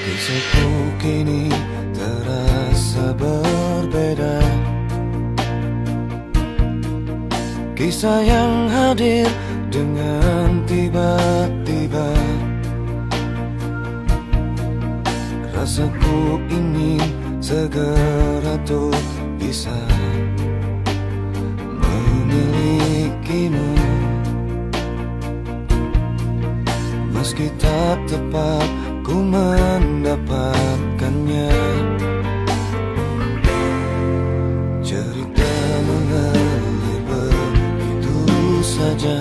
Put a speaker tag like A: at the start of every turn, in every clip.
A: Kisahku kini terasa berbeda. Kisah yang hadir dengan tiba-tiba. Rasaku ingin segera tuh bisa memilikimu, meski tak tepat ku mendapatkannya. Cerita mengalir begitu saja,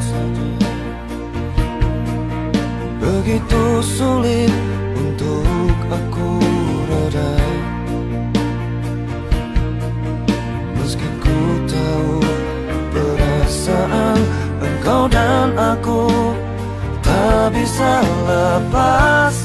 A: begitu sulit untuk aku reda. Meski ku tahu perasaan engkau dan aku tak bisa lepas.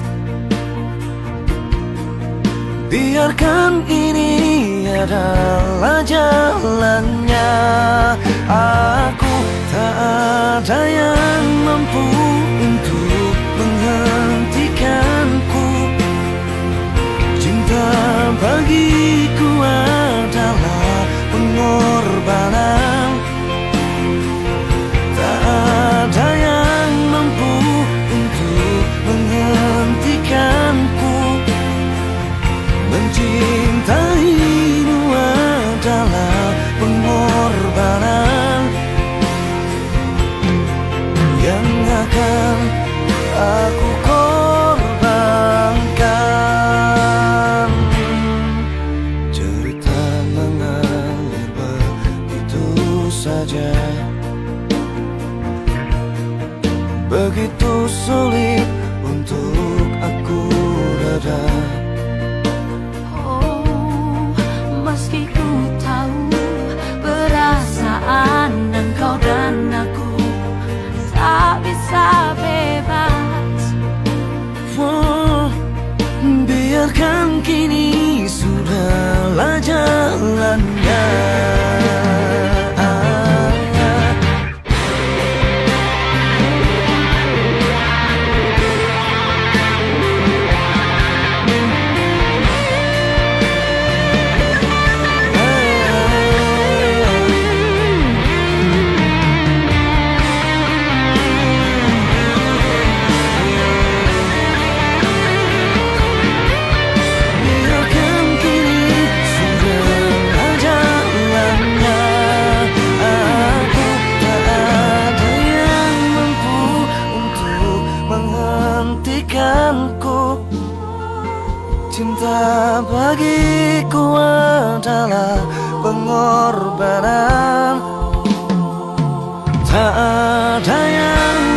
A: Biarkan ini adalah jalannya. Aku tak ada yang mampu untuk menghentikanku. Cinta bagiku adalah pengorbanan. Tak ada yang mampu untuk menghentikanku. Mencintaimu adalah pengorbanan yang akan aku korbankan. Cerita mengalir begitu saja, begitu sulit untuk aku reda.
B: Meski ku tahu perasaan engkau dan aku tak bisa bebas.
A: Biarkan kini sudahlah jalannya. Cinta bagiku adalah pengorbanan. Tak ada yang